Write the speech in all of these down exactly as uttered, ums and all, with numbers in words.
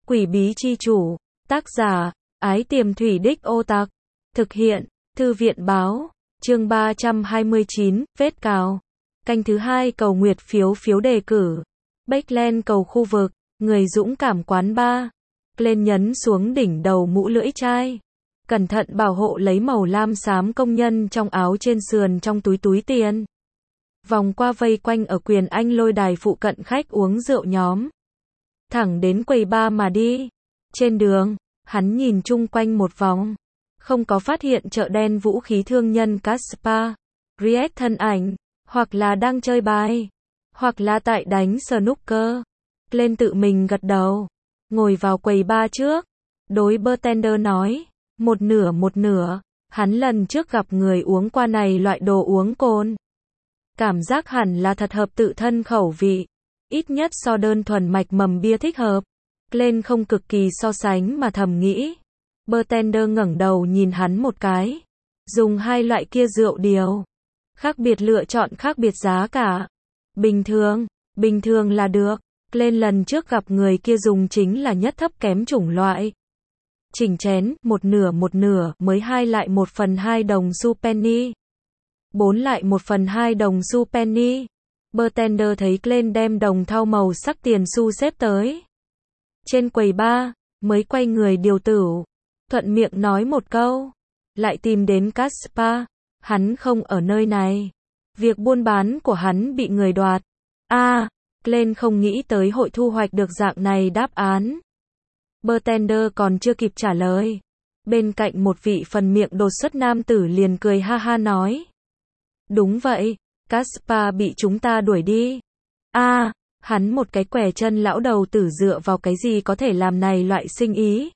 Quỷ bí chi chủ, tác giả, Ái Tiềm Thủy Đích Ô Tặc, thực hiện, Thư viện báo, chương ba trăm hai mươi chín, vết cào. Canh thứ hai cầu nguyệt phiếu phiếu đề cử. Backland cầu khu vực, người dũng cảm quán ba. Lên nhấn xuống đỉnh đầu mũ lưỡi chai. Cẩn thận bảo hộ lấy màu lam xám công nhân trong áo trên sườn trong túi túi tiền. Vòng qua vây quanh ở quyền anh lôi đài phụ cận khách uống rượu nhóm. Thẳng đến quầy ba mà đi. Trên đường, hắn nhìn chung quanh một vòng. Không có phát hiện chợ đen vũ khí thương nhân Caspar, Riet thân ảnh, hoặc là đang chơi bài, hoặc là tại đánh snooker. Lên tự mình gật đầu, ngồi vào quầy ba trước. Đối bartender nói, một nửa một nửa, hắn lần trước gặp người uống qua này loại đồ uống cồn. Cảm giác hẳn là thật hợp tự thân khẩu vị, ít nhất so đơn thuần mạch mầm bia thích hợp. Lên không cực kỳ so sánh mà thầm nghĩ. Bartender ngẩng đầu nhìn hắn một cái. Dùng hai loại kia rượu điều. Khác biệt lựa chọn khác biệt giá cả. Bình thường, bình thường là được. Lên lần trước gặp người kia dùng chính là nhất thấp kém chủng loại. Chỉnh chén, một nửa một nửa, mới hai lại một phần hai đồng xu penny. Bốn lại một phần hai đồng xu penny. Bartender thấy Glenn đem đồng thau màu sắc tiền xu xếp tới. Trên quầy ba, mới quay người điều tửu. Thuận miệng nói một câu. Lại tìm đến Caspar. Hắn không ở nơi này. Việc buôn bán của hắn bị người đoạt. a à, Glenn không nghĩ tới hội thu hoạch được dạng này đáp án. Bartender còn chưa kịp trả lời. Bên cạnh một vị phần miệng đột xuất nam tử liền cười ha ha nói. Đúng vậy, Caspar bị chúng ta đuổi đi. a à, hắn một cái quẻ chân lão đầu tử dựa vào cái gì có thể làm này loại sinh ý.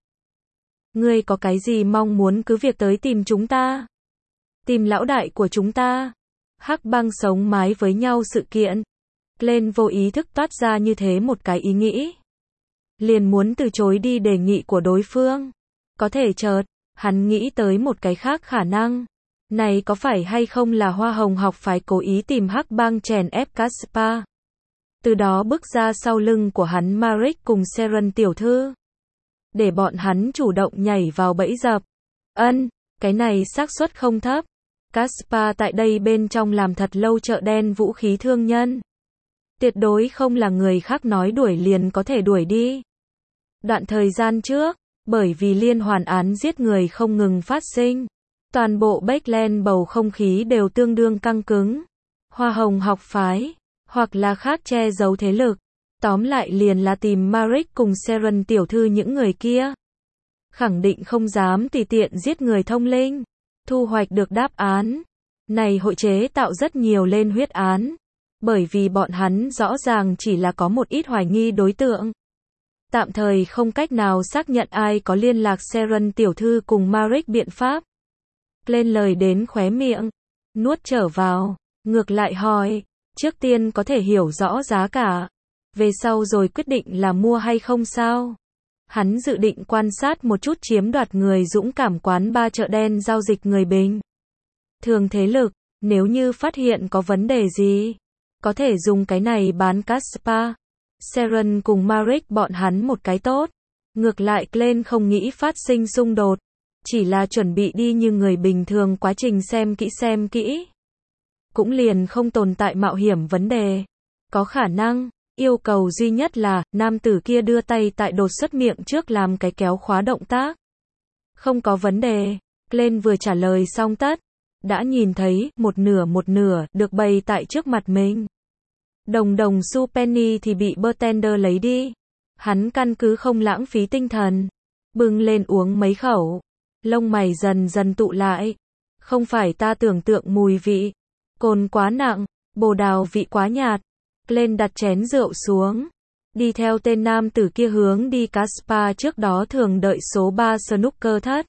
Ngươi có cái gì mong muốn cứ việc tới tìm chúng ta. Tìm lão đại của chúng ta. Hắc băng sống mái với nhau sự kiện. Lên vô ý thức toát ra như thế một cái ý nghĩ. Liền muốn từ chối đi đề nghị của đối phương. Có thể chợt, hắn nghĩ tới một cái khác khả năng. Này có phải hay không là Hoa Hồng học phái cố ý tìm Hắc băng chèn ép Caspar. Từ đó bước ra sau lưng của hắn Marek cùng Seren tiểu thư. Để bọn hắn chủ động nhảy vào bẫy dập. Ân, cái này xác suất không thấp. Caspar tại đây bên trong làm thật lâu chợ đen vũ khí thương nhân. Tuyệt đối không là người khác nói đuổi liền có thể đuổi đi. Đoạn thời gian trước, bởi vì liên hoàn án giết người không ngừng phát sinh, toàn bộ Backland bầu không khí đều tương đương căng cứng. Hoa Hồng học phái, hoặc là khác che giấu thế lực. Tóm lại liền là tìm Marek cùng Seren tiểu thư những người kia. Khẳng định không dám tùy tiện giết người thông linh. Thu hoạch được đáp án. Này hội chế tạo rất nhiều lên huyết án. Bởi vì bọn hắn rõ ràng chỉ là có một ít hoài nghi đối tượng. Tạm thời không cách nào xác nhận ai có liên lạc Seren tiểu thư cùng Marek biện pháp. Lên lời đến khóe miệng. Nuốt trở vào. Ngược lại hỏi. Trước tiên có thể hiểu rõ giá cả. Về sau rồi quyết định là mua hay không sao. Hắn dự định quan sát một chút chiếm đoạt người dũng cảm quán ba chợ đen giao dịch người bình thường thế lực. Nếu như phát hiện có vấn đề gì, có thể dùng cái này bán Caspar, Seren cùng Marek bọn hắn một cái tốt. Ngược lại Glenn không nghĩ phát sinh xung đột. Chỉ là chuẩn bị đi như người bình thường quá trình xem kỹ xem kỹ. Cũng liền không tồn tại mạo hiểm vấn đề. Có khả năng. Yêu cầu duy nhất là, nam tử kia đưa tay tại đột xuất miệng trước làm cái kéo khóa động tác. Không có vấn đề. Glenn vừa trả lời xong tất. Đã nhìn thấy, một nửa một nửa, được bày tại trước mặt mình. Đồng đồng xu penny thì bị bartender lấy đi. Hắn căn cứ không lãng phí tinh thần. Bưng lên uống mấy khẩu. Lông mày dần dần tụ lại. Không phải ta tưởng tượng mùi vị. Cồn quá nặng, bồ đào vị quá nhạt. Lên đặt chén rượu xuống. Đi theo tên nam tử kia hướng đi Caspar trước đó thường đợi số ba snooker thất.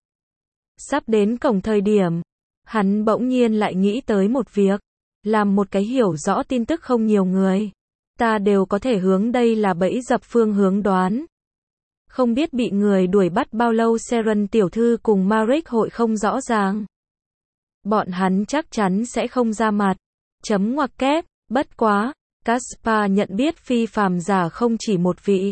Sắp đến cổng thời điểm. Hắn bỗng nhiên lại nghĩ tới một việc. Làm một cái hiểu rõ tin tức không nhiều người. Ta đều có thể hướng đây là bẫy dập phương hướng đoán. Không biết bị người đuổi bắt bao lâu Seren tiểu thư cùng Marek hội không rõ ràng. Bọn hắn chắc chắn sẽ không ra mặt. Chấm ngoặc kép, bất quá. Caspar nhận biết phi phàm giả không chỉ một vị.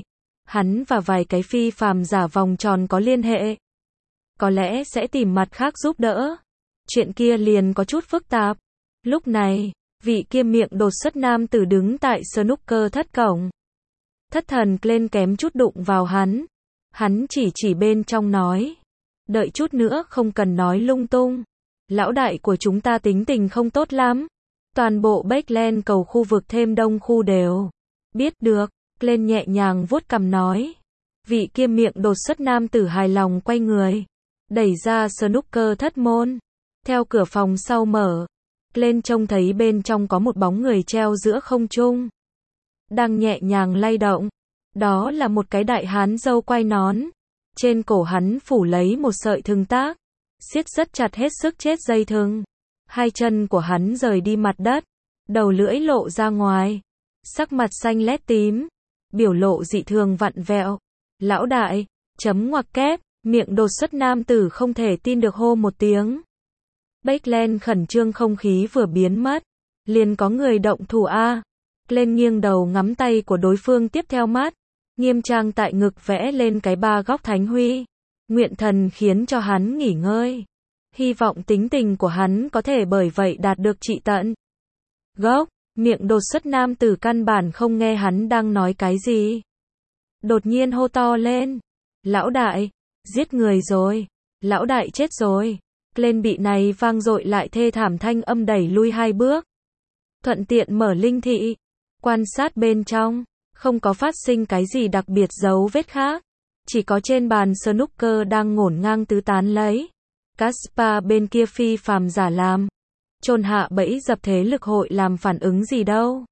hắn và vài cái phi phàm giả vòng tròn có liên hệ. Có lẽ sẽ tìm mặt khác giúp đỡ. Chuyện kia liền có chút phức tạp. Lúc này, vị kia miệng đột xuất nam tử đứng tại snooker thất cổng. Thất thần lên kém chút đụng vào hắn. Hắn chỉ chỉ bên trong nói. Đợi chút nữa không cần nói lung tung. Lão đại của chúng ta tính tình không tốt lắm. Toàn bộ Backland cầu khu vực thêm đông khu đều. Biết được, lên nhẹ nhàng vuốt cằm nói. Vị kia miệng đột xuất nam tử hài lòng quay người. Đẩy ra snooker thất môn. Theo cửa phòng sau mở. Lên trông thấy bên trong có một bóng người treo giữa không trung. Đang nhẹ nhàng lay động. Đó là một cái đại hán râu quai nón. Trên cổ hắn phủ lấy một sợi thừng tác. Siết rất chặt hết sức chết dây thừng. Hai chân của hắn rời đi mặt đất. Đầu lưỡi lộ ra ngoài. Sắc mặt xanh lét tím. Biểu lộ dị thường vặn vẹo. Lão đại, chấm ngoặc kép, miệng đột xuất nam tử không thể tin được hô một tiếng. Backland khẩn trương không khí vừa biến mất. Liền có người động thủ a. Lên nghiêng đầu ngắm tay của đối phương tiếp theo mắt. Nghiêm trang tại ngực vẽ lên cái ba góc thánh huy. Nguyện thần khiến cho hắn nghỉ ngơi. Hy vọng tính tình của hắn có thể bởi vậy đạt được trị tận. Gốc, miệng đột xuất nam tử căn bản không nghe hắn đang nói cái gì. Đột nhiên hô to lên. Lão đại, giết người rồi. Lão đại chết rồi. Lên bị này vang dội lại thê thảm thanh âm đẩy lui hai bước. Thuận tiện mở linh thị. Quan sát bên trong. Không có phát sinh cái gì đặc biệt dấu vết khác. Chỉ có trên bàn snooker đang ngổn ngang tứ tán lấy. Caspar bên kia phi phàm giả làm. Chôn hạ bẫy dập thế lực hội làm phản ứng gì đâu.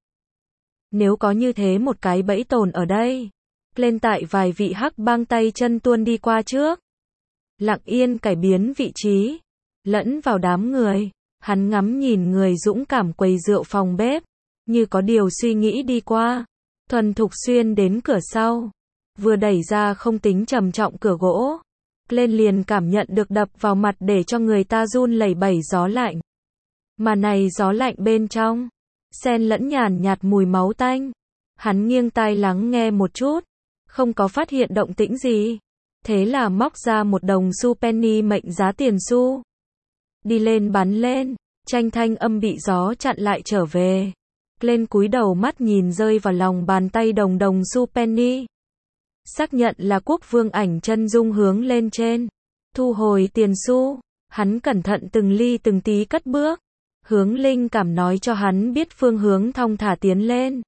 Nếu có như thế một cái bẫy tồn ở đây. Lên tại vài vị hắc bang tay chân tuôn đi qua trước. Lặng yên cải biến vị trí. Lẫn vào đám người. Hắn ngắm nhìn người dũng cảm quầy rượu phòng bếp. Như có điều suy nghĩ đi qua. Thuần thục xuyên đến cửa sau. Vừa đẩy ra không tính trầm trọng cửa gỗ. Lên liền cảm nhận được đập vào mặt để cho người ta run lẩy bẩy gió lạnh. Mà này gió lạnh bên trong. Xen lẫn nhàn nhạt mùi máu tanh. Hắn nghiêng tai lắng nghe một chút. Không có phát hiện động tĩnh gì. Thế là móc ra một đồng xu penny mệnh giá tiền xu. Đi lên bắn lên. Tranh thanh âm bị gió chặn lại trở về. Lên cúi đầu mắt nhìn rơi vào lòng bàn tay đồng đồng xu penny. Xác nhận là quốc vương ảnh chân dung hướng lên trên. Thu hồi tiền xu. Hắn cẩn thận từng ly từng tí cất bước. Hướng linh cảm nói cho hắn biết phương hướng thong thả tiến lên.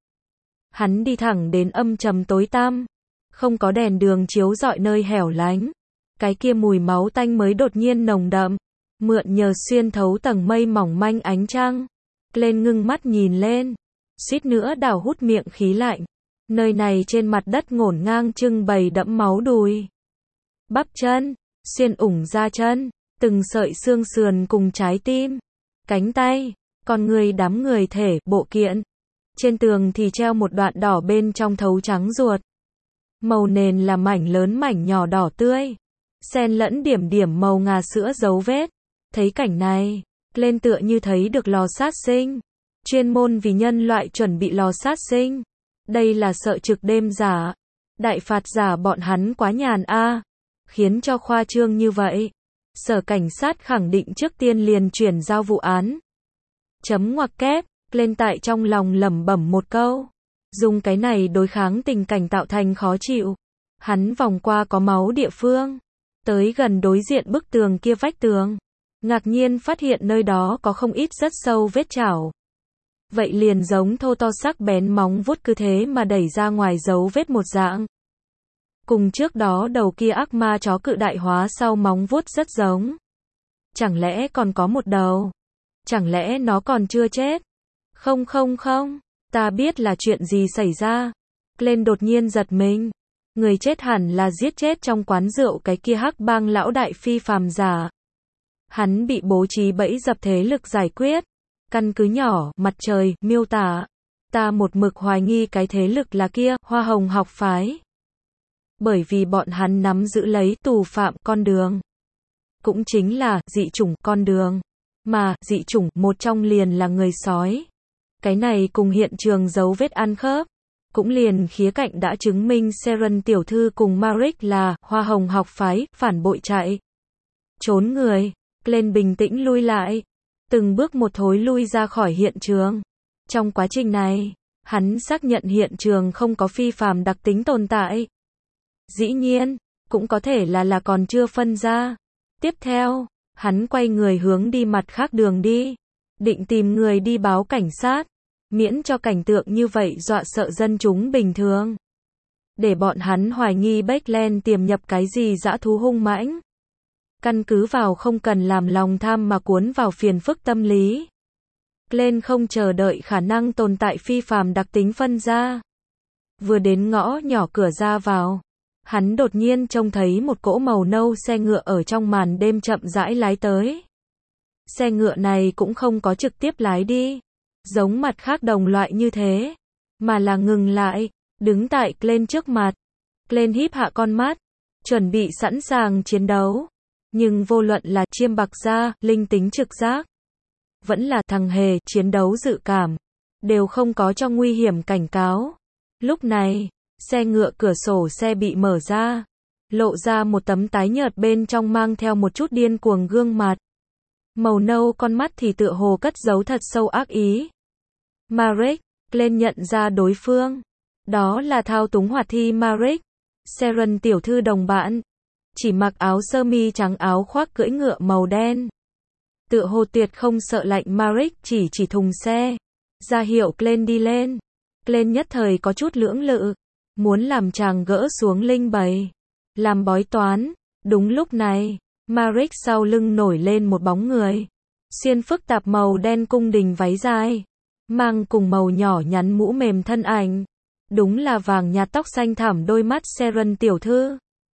Hắn đi thẳng đến âm trầm tối tăm. Không có đèn đường chiếu rọi nơi hẻo lánh. Cái kia mùi máu tanh mới đột nhiên nồng đậm. Mượn nhờ xuyên thấu tầng mây mỏng manh ánh trăng. Lên ngưng mắt nhìn lên. Suýt nữa đảo hút miệng khí lạnh. Nơi này trên mặt đất ngổn ngang trưng bày đẫm máu đùi. Bắp chân, xuyên ủng da chân, từng sợi xương sườn cùng trái tim, cánh tay, con người đám người thể, bộ kiện. Trên tường thì treo một đoạn đỏ bên trong thấu trắng ruột. Màu nền là mảnh lớn mảnh nhỏ đỏ tươi. Xen lẫn điểm điểm màu ngà sữa dấu vết. Thấy cảnh này, lên tựa như thấy được lò sát sinh. Chuyên môn vì nhân loại chuẩn bị lò sát sinh. Đây là sợ trực đêm giả. Đại phạt giả bọn hắn quá nhàn a, khiến cho khoa trương như vậy. Sở cảnh sát khẳng định trước tiên liền chuyển giao vụ án. Chấm ngoặc kép, lên tại trong lòng lẩm bẩm một câu. Dùng cái này đối kháng tình cảnh tạo thành khó chịu. Hắn vòng qua có máu địa phương. Tới gần đối diện bức tường kia vách tường. Ngạc nhiên phát hiện nơi đó có không ít rất sâu vết chảo. Vậy liền giống thô to sắc bén móng vuốt cứ thế mà đẩy ra ngoài dấu vết một dạng. Cùng trước đó đầu kia ác ma chó cự đại hóa sau móng vuốt rất giống. Chẳng lẽ còn có một đầu? Chẳng lẽ nó còn chưa chết? Không không không, ta biết là chuyện gì xảy ra. Lên đột nhiên giật mình. Người chết hẳn là giết chết trong quán rượu cái kia hắc bang lão đại phi phàm giả. Hắn bị bố trí bẫy dập thế lực giải quyết. Căn cứ nhỏ, mặt trời, miêu tả. Ta một mực hoài nghi cái thế lực là kia, Hoa Hồng học phái. Bởi vì bọn hắn nắm giữ lấy tù phạm con đường. Cũng chính là dị chủng con đường. Mà, dị chủng một trong liền là người sói. Cái này cùng hiện trường dấu vết ăn khớp. Cũng liền khía cạnh đã chứng minh Sharon tiểu thư cùng Marek là hoa hồng học phái, phản bội chạy. Trốn người. Glenn bình tĩnh lui lại. Từng bước một thối lui ra khỏi hiện trường. Trong quá trình này, hắn xác nhận hiện trường không có phi phàm đặc tính tồn tại. Dĩ nhiên, cũng có thể là là còn chưa phân ra. Tiếp theo, hắn quay người hướng đi mặt khác đường đi. Định tìm người đi báo cảnh sát. Miễn cho cảnh tượng như vậy dọa sợ dân chúng bình thường. Để bọn hắn hoài nghi Beckland tiềm nhập cái gì dã thú hung mãnh. Căn cứ vào không cần làm lòng tham mà cuốn vào phiền phức tâm lý. Glenn không chờ đợi khả năng tồn tại phi phàm đặc tính phân ra. Vừa đến ngõ nhỏ cửa ra vào, hắn đột nhiên trông thấy một cỗ màu nâu xe ngựa ở trong màn đêm chậm rãi lái tới. Xe ngựa này cũng không có trực tiếp lái đi, giống mặt khác đồng loại như thế, mà là ngừng lại, đứng tại Glenn trước mặt. Glenn híp hạ con mắt, chuẩn bị sẵn sàng chiến đấu. Nhưng vô luận là chiêm bạc da, linh tính trực giác, vẫn là thằng hề, chiến đấu dự cảm, đều không có cho nguy hiểm cảnh cáo. Lúc này, xe ngựa cửa sổ xe bị mở ra, lộ ra một tấm tái nhợt bên trong mang theo một chút điên cuồng gương mặt. Màu nâu con mắt thì tựa hồ cất giấu thật sâu ác ý. Marek, Glenn nhận ra đối phương. Đó là thao túng hoạt thi Marek, Sharon tiểu thư đồng bạn. Chỉ mặc áo sơ mi trắng áo khoác cưỡi ngựa màu đen. Tựa hồ tuyệt không sợ lạnh. Marek chỉ chỉ thùng xe, ra hiệu Glenn đi lên. Glenn nhất thời có chút lưỡng lự, muốn làm chàng gỡ xuống linh bầy, làm bói toán. Đúng lúc này, Marek sau lưng nổi lên một bóng người, xuyên phức tạp màu đen cung đình váy dài, mang cùng màu nhỏ nhắn mũ mềm thân ảnh. Đúng là vàng nhạt tóc xanh thẳm đôi mắt Sharon tiểu thư.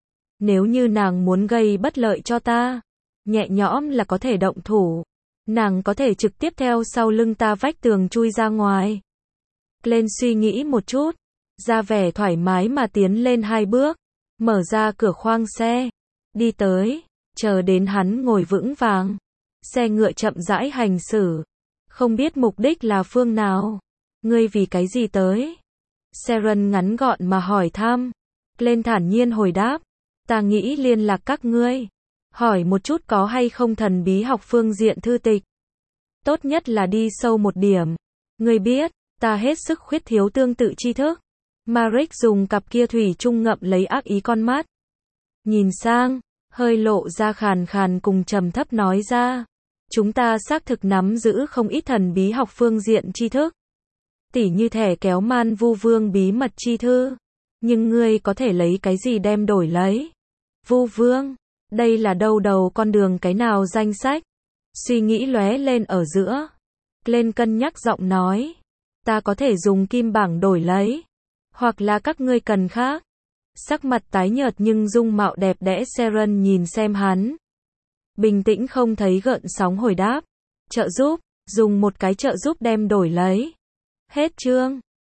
Nếu như nàng muốn gây bất lợi cho ta, nhẹ nhõm là có thể động thủ. Nàng có thể trực tiếp theo sau lưng ta vách tường chui ra ngoài. Glenn suy nghĩ một chút, ra vẻ thoải mái mà tiến lên hai bước, mở ra cửa khoang xe, đi tới, chờ đến hắn ngồi vững vàng. Xe ngựa chậm rãi hành xử, không biết mục đích là phương nào. Ngươi vì cái gì tới? Sharon ngắn gọn mà hỏi thăm. Glenn thản nhiên hồi đáp. Ta nghĩ liên lạc các ngươi, hỏi một chút có hay không thần bí học phương diện thư tịch. Tốt nhất là đi sâu một điểm. Ngươi biết, ta hết sức khuyết thiếu tương tự tri thức. Marek dùng cặp kia thủy chung ngậm lấy ác ý con mắt. Nhìn sang, hơi lộ ra khàn khàn cùng trầm thấp nói ra. Chúng ta xác thực nắm giữ không ít thần bí học phương diện tri thức. Tỉ như thẻ kéo man vu vương bí mật chi thư. Nhưng ngươi có thể lấy cái gì đem đổi lấy? Vu vương, đây là đâu đầu con đường cái nào danh sách? Suy nghĩ lóe lên ở giữa. Glenn cân nhắc giọng nói. Ta có thể dùng kim bảng đổi lấy. Hoặc là các ngươi cần khác. Sắc mặt tái nhợt nhưng dung mạo đẹp đẽ Sharon nhìn xem hắn. Bình tĩnh không thấy gợn sóng hồi đáp. Trợ giúp, dùng một cái trợ giúp đem đổi lấy. Hết chương.